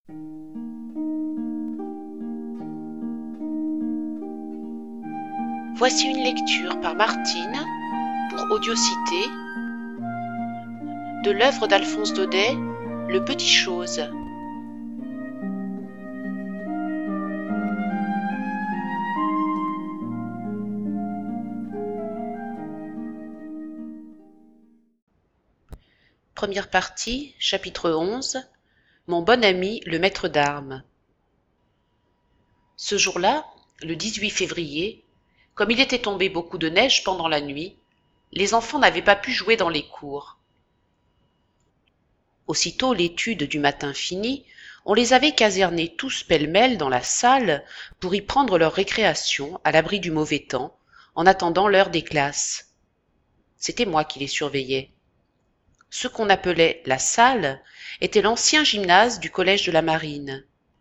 Voici une lecture par Martine pour Audiocité de l'œuvre d'Alphonse Daudet, Le Petit Chose. Première partie, chapitre 11. Mon bon ami le maître d'armes. Ce jour-là, le 18 février, comme il était tombé beaucoup de neige pendant la nuit, les enfants n'avaient pas pu jouer dans les cours. Aussitôt l'étude du matin finie, on les avait casernés tous pêle-mêle dans la salle pour y prendre leur récréation à l'abri du mauvais temps, en attendant l'heure des classes. C'était moi qui les surveillais. Ce qu'on appelait la salle était l'ancien gymnase du collège de la Marine.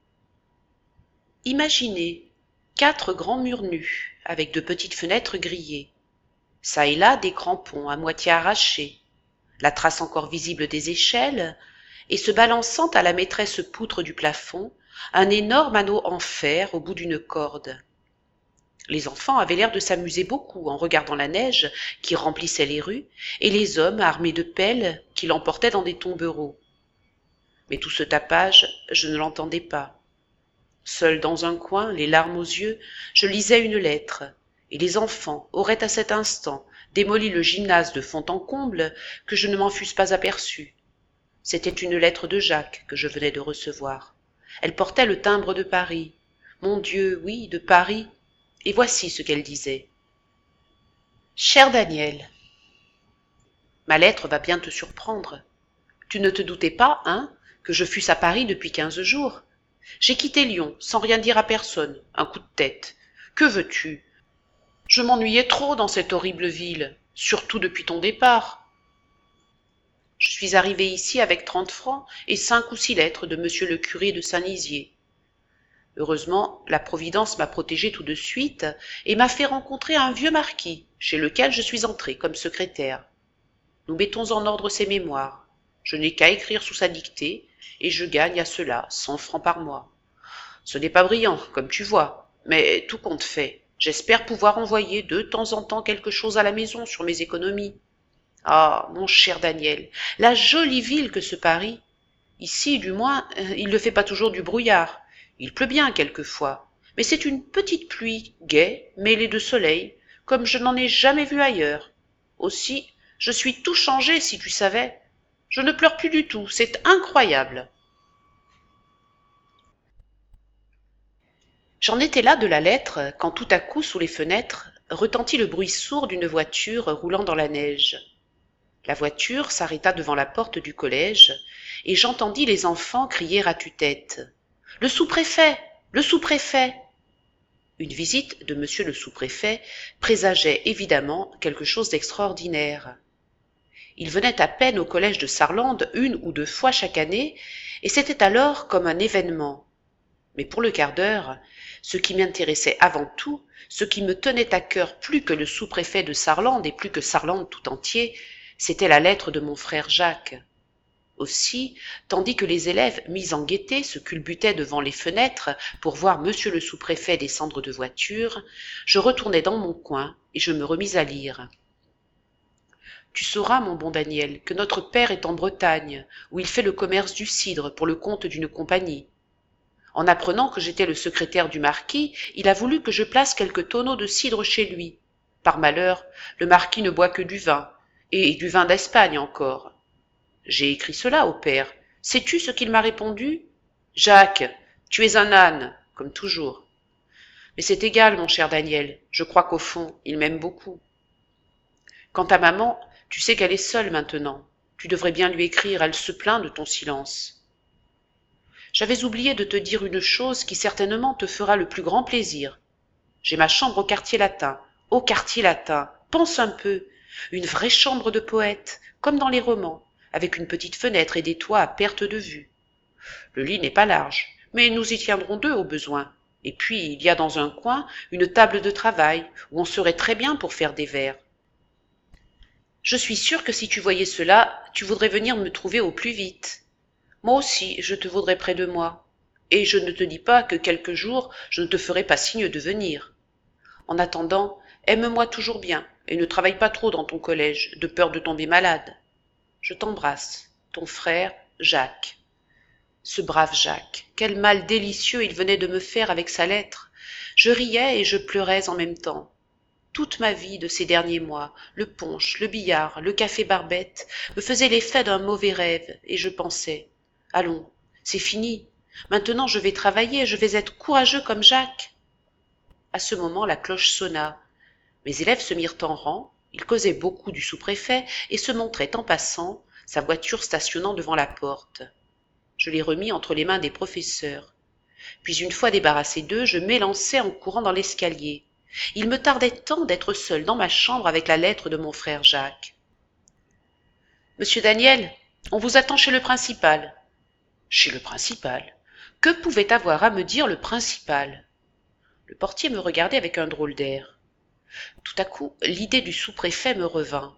Imaginez 4 grands murs nus, avec de petites fenêtres grillées. Ça et là des crampons à moitié arrachés, la trace encore visible des échelles, et se balançant à la maîtresse poutre du plafond, un énorme anneau en fer au bout d'une corde. Les enfants avaient l'air de s'amuser beaucoup en regardant la neige qui remplissait les rues, et les hommes armés de pelles qui l'emportaient dans des tombereaux. Mais tout ce tapage, je ne l'entendais pas. Seul dans un coin, les larmes aux yeux, je lisais une lettre, et les enfants auraient à cet instant démoli le gymnase de fond en comble que je ne m'en fusse pas aperçu. C'était une lettre de Jacques que je venais de recevoir. Elle portait le timbre de Paris. Mon Dieu, oui, de Paris. Et voici ce qu'elle disait. Cher Daniel, ma lettre va bien te surprendre. Tu ne te doutais pas, hein, que je fusse à Paris depuis 15 jours. J'ai quitté Lyon, sans rien dire à personne, un coup de tête. Que veux-tu? Je m'ennuyais trop dans cette horrible ville, surtout depuis ton départ. Je suis arrivé ici avec 30 francs et 5 ou 6 lettres de monsieur le curé de Saint-Nizier. Heureusement, la Providence m'a protégé tout de suite et m'a fait rencontrer un vieux marquis, chez lequel je suis entré comme secrétaire. Nous mettons en ordre ses mémoires. Je n'ai qu'à écrire sous sa dictée, et je gagne à cela 100 francs par mois. Ce n'est pas brillant, comme tu vois, mais tout compte fait. J'espère pouvoir envoyer de temps en temps quelque chose à la maison sur mes économies. Ah, mon cher Daniel, la jolie ville que ce Paris. Ici, du moins, il ne fait pas toujours du brouillard. Il pleut bien quelquefois, mais c'est une petite pluie gaie, mêlée de soleil, comme je n'en ai jamais vu ailleurs. Aussi, je suis tout changé, si tu savais. Je ne pleure plus du tout, c'est incroyable. J'en étais là de la lettre, quand tout à coup, sous les fenêtres, retentit le bruit sourd d'une voiture roulant dans la neige. La voiture s'arrêta devant la porte du collège, et j'entendis les enfants crier à tue-tête. « Le sous-préfet! Le sous-préfet !» Une visite de monsieur le sous-préfet présageait évidemment quelque chose d'extraordinaire. Il venait à peine au collège de Sarlande 1 ou 2 fois chaque année, et c'était alors comme un événement. Mais pour le quart d'heure, ce qui m'intéressait avant tout, ce qui me tenait à cœur plus que le sous-préfet de Sarlande et plus que Sarlande tout entier, c'était la lettre de mon frère Jacques. Aussi, tandis que les élèves mis en gaieté se culbutaient devant les fenêtres pour voir monsieur le sous-préfet descendre de voiture, je retournai dans mon coin et je me remis à lire. Tu sauras, mon bon Daniel, que notre père est en Bretagne, où il fait le commerce du cidre pour le compte d'une compagnie. En apprenant que j'étais le secrétaire du marquis, il a voulu que je place quelques tonneaux de cidre chez lui. Par malheur, le marquis ne boit que du vin, et du vin d'Espagne encore. J'ai écrit cela au père. Sais-tu ce qu'il m'a répondu? Jacques, tu es un âne, comme toujours. Mais c'est égal, mon cher Daniel, je crois qu'au fond, il m'aime beaucoup. Quant à maman, tu sais qu'elle est seule maintenant. Tu devrais bien lui écrire, elle se plaint de ton silence. J'avais oublié de te dire une chose qui certainement te fera le plus grand plaisir. J'ai ma chambre au quartier latin, pense un peu, une vraie chambre de poète, comme dans les romans, avec une petite fenêtre et des toits à perte de vue. Le lit n'est pas large, mais nous y tiendrons 2 au besoin. Et puis, il y a dans un coin une table de travail, où on serait très bien pour faire des vers. Je suis sûre que si tu voyais cela, tu voudrais venir me trouver au plus vite. Moi aussi, je te voudrais près de moi. et je ne te dis pas que quelque jour je ne te ferai pas signe de venir. En attendant, aime-moi toujours bien, et ne travaille pas trop dans ton collège, de peur de tomber malade. Je t'embrasse, ton frère, Jacques. Ce brave Jacques, quel mal délicieux il venait de me faire avec sa lettre. Je riais et je pleurais en même temps. Toute ma vie de ces derniers mois, le punch, le billard, le café Barbette, me faisaient l'effet d'un mauvais rêve, et je pensais, allons, c'est fini, maintenant je vais travailler, je vais être courageux comme Jacques. À ce moment, la cloche sonna. Mes élèves se mirent en rang, ils causaient beaucoup du sous-préfet et se montraient en passant, sa voiture stationnant devant la porte. Je les remis entre les mains des professeurs. Puis une fois débarrassé d'eux, je m'élançai en courant dans l'escalier. Il me tardait tant d'être seul dans ma chambre avec la lettre de mon frère Jacques. « Monsieur Daniel, on vous attend chez le principal. » Chez le principal? Que pouvait avoir à me dire le principal? Le portier me regardait avec un drôle d'air. Tout à coup, l'idée du sous-préfet me revint.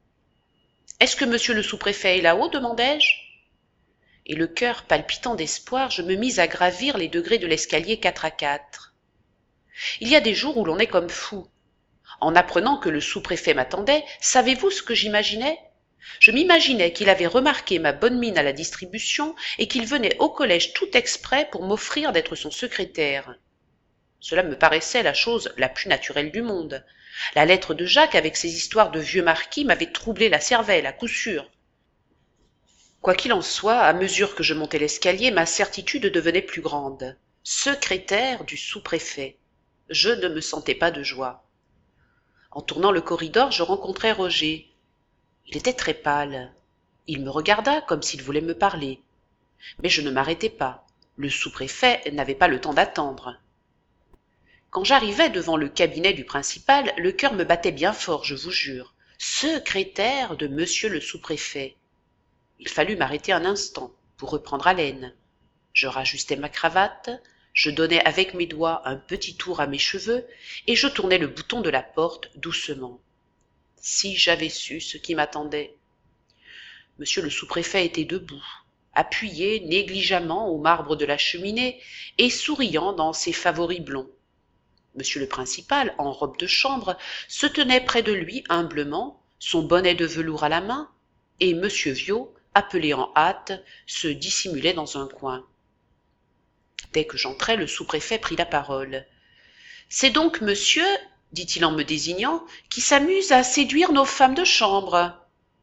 « Est-ce que monsieur le sous-préfet est là-haut » demandai-je. Et le cœur palpitant d'espoir, je me mis à gravir les degrés de l'escalier 4 à 4. Il y a des jours où l'on est comme fou. En apprenant que le sous-préfet m'attendait, savez-vous ce que j'imaginais? Je m'imaginais qu'il avait remarqué ma bonne mine à la distribution et qu'il venait au collège tout exprès pour m'offrir d'être son secrétaire. Cela me paraissait la chose la plus naturelle du monde. La lettre de Jacques avec ses histoires de vieux marquis m'avait troublé la cervelle, à coup sûr. Quoi qu'il en soit, à mesure que je montais l'escalier, ma certitude devenait plus grande. Secrétaire du sous-préfet. Je ne me sentais pas de joie. En tournant le corridor, je rencontrai Roger. Il était très pâle. Il me regarda comme s'il voulait me parler. Mais je ne m'arrêtai pas. Le sous-préfet n'avait pas le temps d'attendre. Quand j'arrivai devant le cabinet du principal, le cœur me battait bien fort, je vous jure. Secrétaire de monsieur le sous-préfet. Il fallut m'arrêter un instant pour reprendre haleine. Je rajustai ma cravate, je donnai avec mes doigts un petit tour à mes cheveux et je tournai le bouton de la porte doucement. Si j'avais su ce qui m'attendait. Monsieur le sous-préfet était debout, appuyé négligemment au marbre de la cheminée et souriant dans ses favoris blonds. Monsieur le principal, en robe de chambre, se tenait près de lui humblement, son bonnet de velours à la main, et monsieur Viot, appelé en hâte, se dissimulait dans un coin. Dès que j'entrai, le sous-préfet prit la parole. « C'est donc monsieur, dit-il en me désignant, qui s'amuse à séduire nos femmes de chambre. »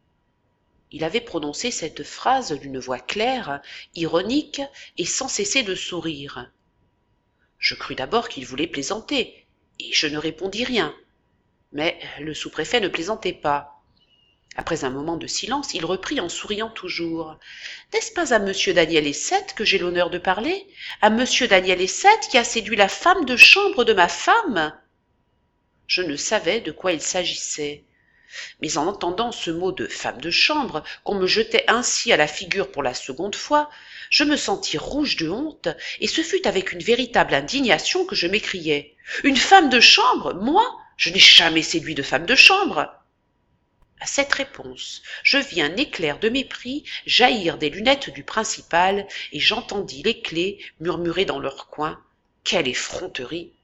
Il avait prononcé cette phrase d'une voix claire, ironique, et sans cesser de sourire. Je crus d'abord qu'il voulait plaisanter, et je ne répondis rien. Mais le sous-préfet ne plaisantait pas. Après un moment de silence, il reprit en souriant toujours. « N'est-ce pas à monsieur Daniel Essette que j'ai l'honneur de parler? À monsieur Daniel Essette qui a séduit la femme de chambre de ma femme ?» Je ne savais de quoi il s'agissait. Mais en entendant ce mot de femme de chambre, qu'on me jetait ainsi à la figure pour la seconde fois, je me sentis rouge de honte, et ce fut avec une véritable indignation que je m'écriai. « Une femme de chambre? Moi? Je n'ai jamais séduit de femme de chambre !» À cette réponse, je vis un éclair de mépris jaillir des lunettes du principal, et j'entendis les clés murmurer dans leur coin. Quelle effronterie!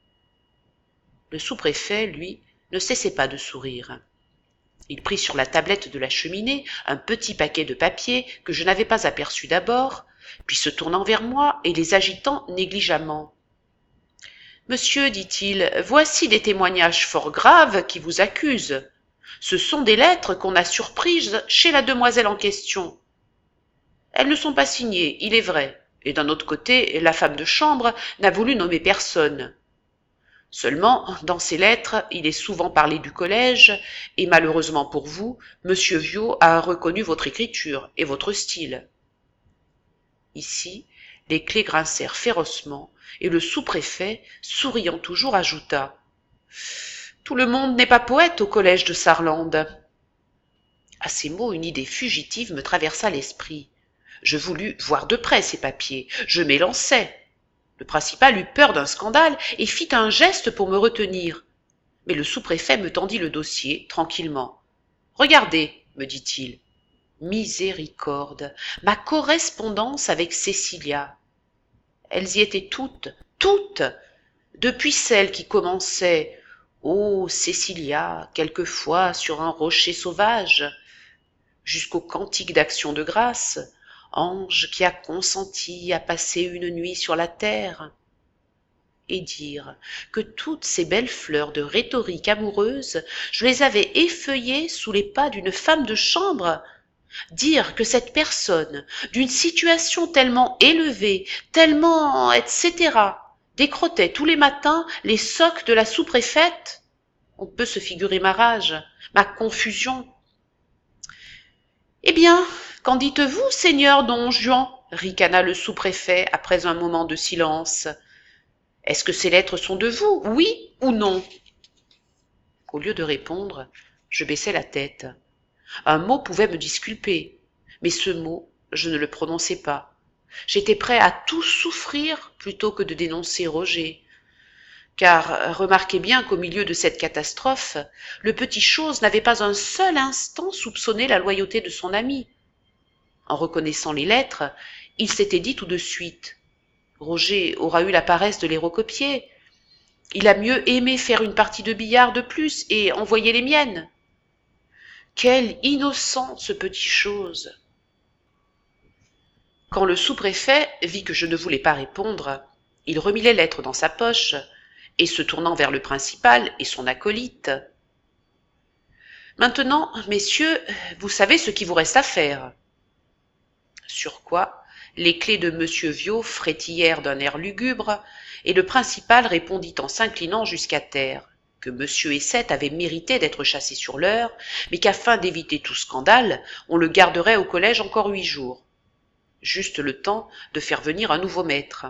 Le sous-préfet, lui, ne cessait pas de sourire. Il prit sur la tablette de la cheminée un petit paquet de papiers que je n'avais pas aperçu d'abord, puis se tournant vers moi et les agitant négligemment. « Monsieur, dit-il, voici des témoignages fort graves qui vous accusent. Ce sont des lettres qu'on a surprises chez la demoiselle en question. Elles ne sont pas signées, il est vrai, et d'un autre côté, la femme de chambre n'a voulu nommer personne. Seulement, dans ces lettres, il est souvent parlé du collège, et malheureusement pour vous, monsieur Viot a reconnu votre écriture et votre style. » Ici, les clés grincèrent férocement, et le sous-préfet, souriant toujours, ajouta « Tout le monde n'est pas poète au collège de Sarlande. » À ces mots, une idée fugitive me traversa l'esprit. Je voulus voir de près ces papiers. Je m'élançai. Le principal eut peur d'un scandale et fit un geste pour me retenir. Mais le sous-préfet me tendit le dossier tranquillement. « Regardez, me dit-il. Miséricorde, ma correspondance avec Cécilia. Elles y étaient toutes, toutes, depuis celle qui commençait ô Cecilia, quelquefois sur un rocher sauvage, jusqu'au cantique d'action de grâce, ange qui a consenti à passer une nuit sur la terre, et dire que toutes ces belles fleurs de rhétorique amoureuse, je les avais effeuillées sous les pas d'une femme de chambre, dire que cette personne, d'une situation tellement élevée, tellement etc., décrotait tous les matins les socques de la sous-préfète, on peut se figurer ma rage, ma confusion. Eh bien, qu'en dites-vous, seigneur don Juan, ricana le sous-préfet après un moment de silence. Est-ce que ces lettres sont de vous, oui ou non? Au lieu de répondre, je baissai la tête. Un mot pouvait me disculper, mais ce mot, je ne le prononçai pas. J'étais prêt à tout souffrir plutôt que de dénoncer Roger. Car remarquez bien qu'au milieu de cette catastrophe, le petit chose n'avait pas un seul instant soupçonné la loyauté de son ami. En reconnaissant les lettres, il s'était dit tout de suite: Roger aura eu la paresse de les recopier. Il a mieux aimé faire une partie de billard de plus et envoyer les miennes. Quelle innocente ce petit chose! Quand le sous-préfet vit que je ne voulais pas répondre, il remit les lettres dans sa poche et, se tournant vers le principal et son acolyte: Maintenant, messieurs, vous savez ce qu'il vous reste à faire. Sur quoi les clés de Monsieur Viaud frétillèrent d'un air lugubre, et le principal répondit en s'inclinant jusqu'à terre que Monsieur Essette avait mérité d'être chassé sur l'heure, mais qu'afin d'éviter tout scandale, on le garderait au collège encore 8 jours. Juste le temps de faire venir un nouveau maître.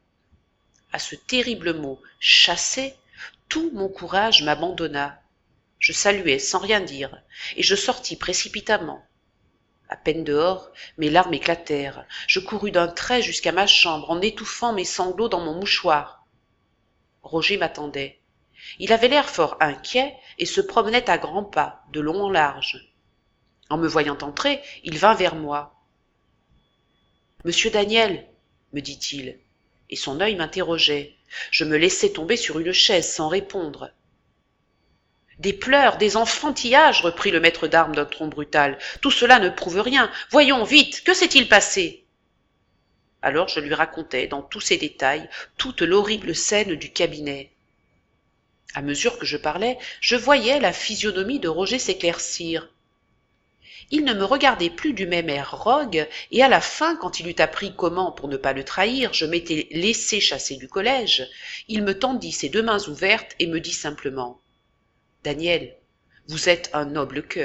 À ce terrible mot « chasser », tout mon courage m'abandonna. Je saluai sans rien dire, et je sortis précipitamment. À peine dehors, mes larmes éclatèrent. Je courus d'un trait jusqu'à ma chambre en étouffant mes sanglots dans mon mouchoir. Roger m'attendait. Il avait l'air fort inquiet et se promenait à grands pas, de long en large. En me voyant entrer, il vint vers moi. « Monsieur Daniel, me dit-il, et son œil m'interrogeait. Je me laissai tomber sur une chaise sans répondre. Des pleurs, des enfantillages, reprit le maître d'armes d'un ton brutal. Tout cela ne prouve rien. Voyons, vite, que s'est-il passé? Alors je lui racontai, dans tous ses détails, toute l'horrible scène du cabinet. À mesure que je parlais, je voyais la physionomie de Roger s'éclaircir. Il ne me regardait plus du même air rogue, et à la fin, quand il eut appris comment, pour ne pas le trahir, je m'étais laissé chasser du collège, il me tendit ses 2 mains ouvertes et me dit simplement: « Daniel, vous êtes un noble cœur. »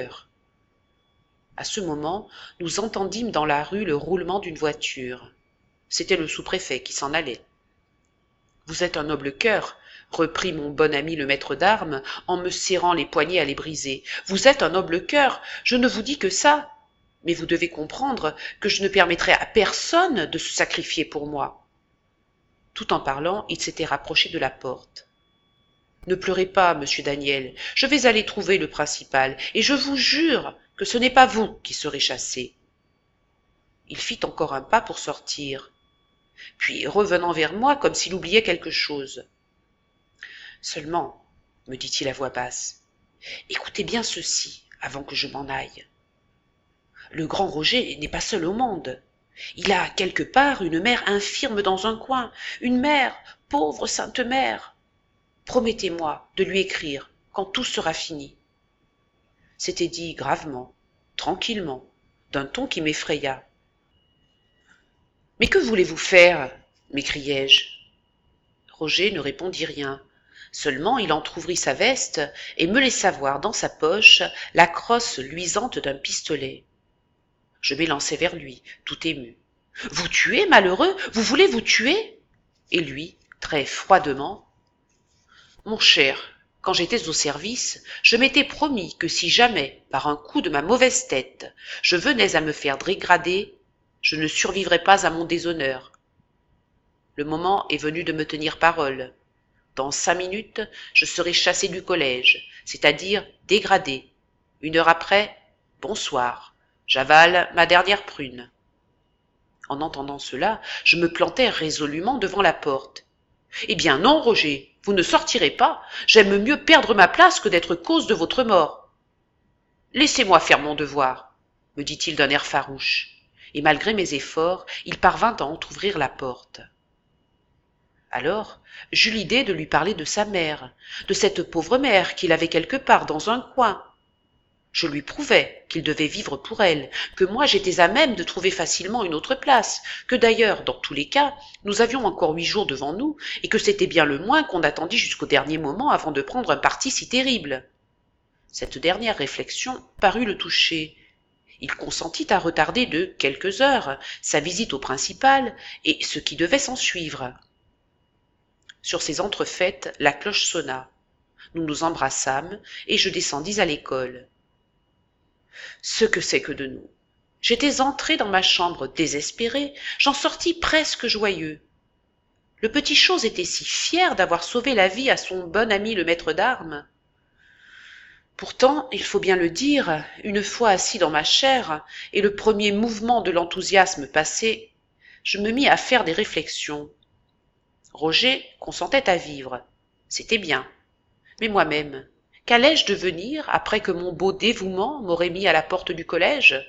À ce moment, nous entendîmes dans la rue le roulement d'une voiture. C'était le sous-préfet qui s'en allait. « Vous êtes un noble cœur, » reprit mon bon ami le maître d'armes, en me serrant les poignets à les briser. « Vous êtes un noble cœur, je ne vous dis que ça. Mais vous devez comprendre que je ne permettrai à personne de se sacrifier pour moi. » Tout en parlant, il s'était rapproché de la porte. « Ne pleurez pas, monsieur Daniel, je vais aller trouver le principal, et je vous jure que ce n'est pas vous qui serez chassé. » Il fit encore un pas pour sortir, puis revenant vers moi comme s'il oubliait quelque chose. « Seulement, me dit-il à voix basse, écoutez bien ceci avant que je m'en aille. Le grand Roger n'est pas seul au monde. Il a quelque part une mère infirme dans un coin, une mère, pauvre sainte mère. Promettez-moi de lui écrire quand tout sera fini. » C'était dit gravement, tranquillement, d'un ton qui m'effraya. « Mais que voulez-vous faire » m'écriai-je. Roger ne répondit rien. Seulement il entr'ouvrit sa veste et me laissa voir dans sa poche la crosse luisante d'un pistolet. Je m'élançai vers lui, tout ému. « Vous tuer, malheureux? Vous voulez vous tuer ?» Et lui, très froidement: « Mon cher, quand j'étais au service, je m'étais promis que si jamais, par un coup de ma mauvaise tête, je venais à me faire dégrader, je ne survivrais pas à mon déshonneur. Le moment est venu de me tenir parole. Dans 5 minutes, je serai chassé du collège, c'est-à-dire dégradé. 1 heure après, bonsoir, j'avale ma dernière prune. » En entendant cela, je me plantai résolument devant la porte. « Eh bien non, Roger, vous ne sortirez pas. J'aime mieux perdre ma place que d'être cause de votre mort. »« Laissez-moi faire mon devoir, » me dit-il d'un air farouche, et malgré mes efforts, il parvint à entr'ouvrir la porte. Alors, j'eus l'idée de lui parler de sa mère, de cette pauvre mère qu'il avait quelque part dans un coin. Je lui prouvai qu'il devait vivre pour elle, que moi j'étais à même de trouver facilement une autre place, que d'ailleurs, dans tous les cas, nous avions encore 8 jours devant nous, et que c'était bien le moins qu'on attendît jusqu'au dernier moment avant de prendre un parti si terrible. Cette dernière réflexion parut le toucher. Il consentit à retarder de quelques heures sa visite au principal et ce qui devait s'ensuivre. Sur ces entrefaites, la cloche sonna. Nous nous embrassâmes et je descendis à l'école. Ce que c'est que de nous. J'étais entré dans ma chambre désespéré, j'en sortis presque joyeux. Le petit chose était si fier d'avoir sauvé la vie à son bon ami le maître d'armes. Pourtant, il faut bien le dire, une fois assis dans ma chaire, et le premier mouvement de l'enthousiasme passé, je me mis à faire des réflexions. Roger consentait à vivre, c'était bien. Mais moi-même, qu'allais-je devenir après que mon beau dévouement m'aurait mis à la porte du collège?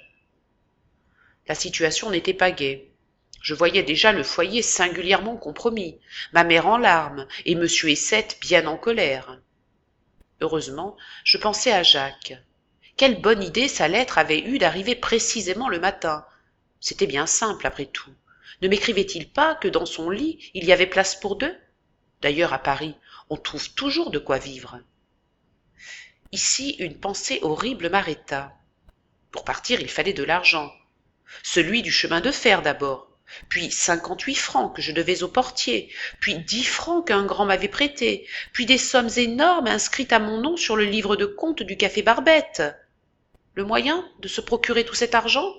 La situation n'était pas gaie. Je voyais déjà le foyer singulièrement compromis, ma mère en larmes et monsieur Essette bien en colère. Heureusement, je pensais à Jacques. Quelle bonne idée sa lettre avait eue d'arriver précisément le matin. C'était bien simple après tout. Ne m'écrivait-il pas que dans son lit il y avait place pour deux? D'ailleurs, à Paris, on trouve toujours de quoi vivre. Ici, une pensée horrible m'arrêta. Pour partir, il fallait de l'argent. Celui du chemin de fer d'abord, puis 58 francs que je devais au portier, puis 10 francs qu'un grand m'avait prêtés, puis des sommes énormes inscrites à mon nom sur le livre de compte du café Barbette. Le moyen de se procurer tout cet argent?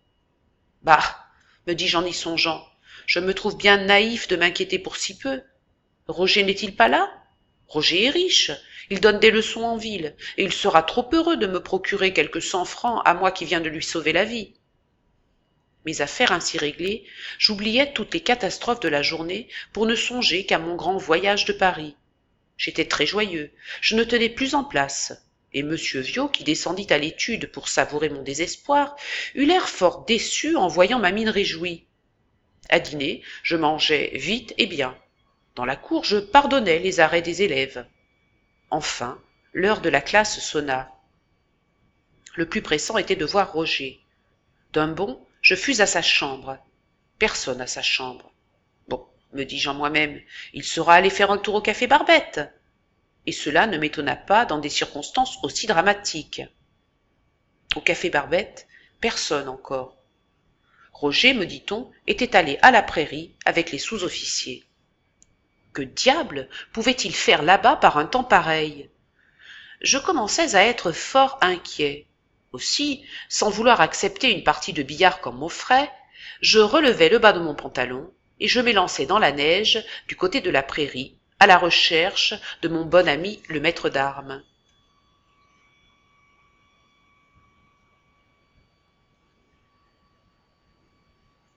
Bah, me dis-je en y songeant, je me trouve bien naïf de m'inquiéter pour si peu. Roger n'est-il pas là? Roger est riche, il donne des leçons en ville, et il sera trop heureux de me procurer quelques 100 francs à moi qui viens de lui sauver la vie. Mes affaires ainsi réglées, j'oubliais toutes les catastrophes de la journée pour ne songer qu'à mon grand voyage de Paris. J'étais très joyeux, je ne tenais plus en place, et monsieur Viot, qui descendit à l'étude pour savourer mon désespoir, eut l'air fort déçu en voyant ma mine réjouie. À dîner, je mangeais vite et bien. Dans la cour, je pardonnais les arrêts des élèves. Enfin, l'heure de la classe sonna. Le plus pressant était de voir Roger. D'un bond, je fus à sa chambre. Personne à sa chambre. Bon, me dis-je en moi-même, il sera allé faire un tour au café Barbette. Et cela ne m'étonna pas dans des circonstances aussi dramatiques. Au café Barbette, personne encore. Roger, me dit-on, était allé à la prairie avec les sous-officiers. Que diable pouvait-il faire là-bas par un temps pareil? Je commençais à être fort inquiet. Aussi, sans vouloir accepter une partie de billard comme m'offrait, je relevai le bas de mon pantalon et je m'élançai dans la neige du côté de la prairie à la recherche de mon bon ami le maître d'armes.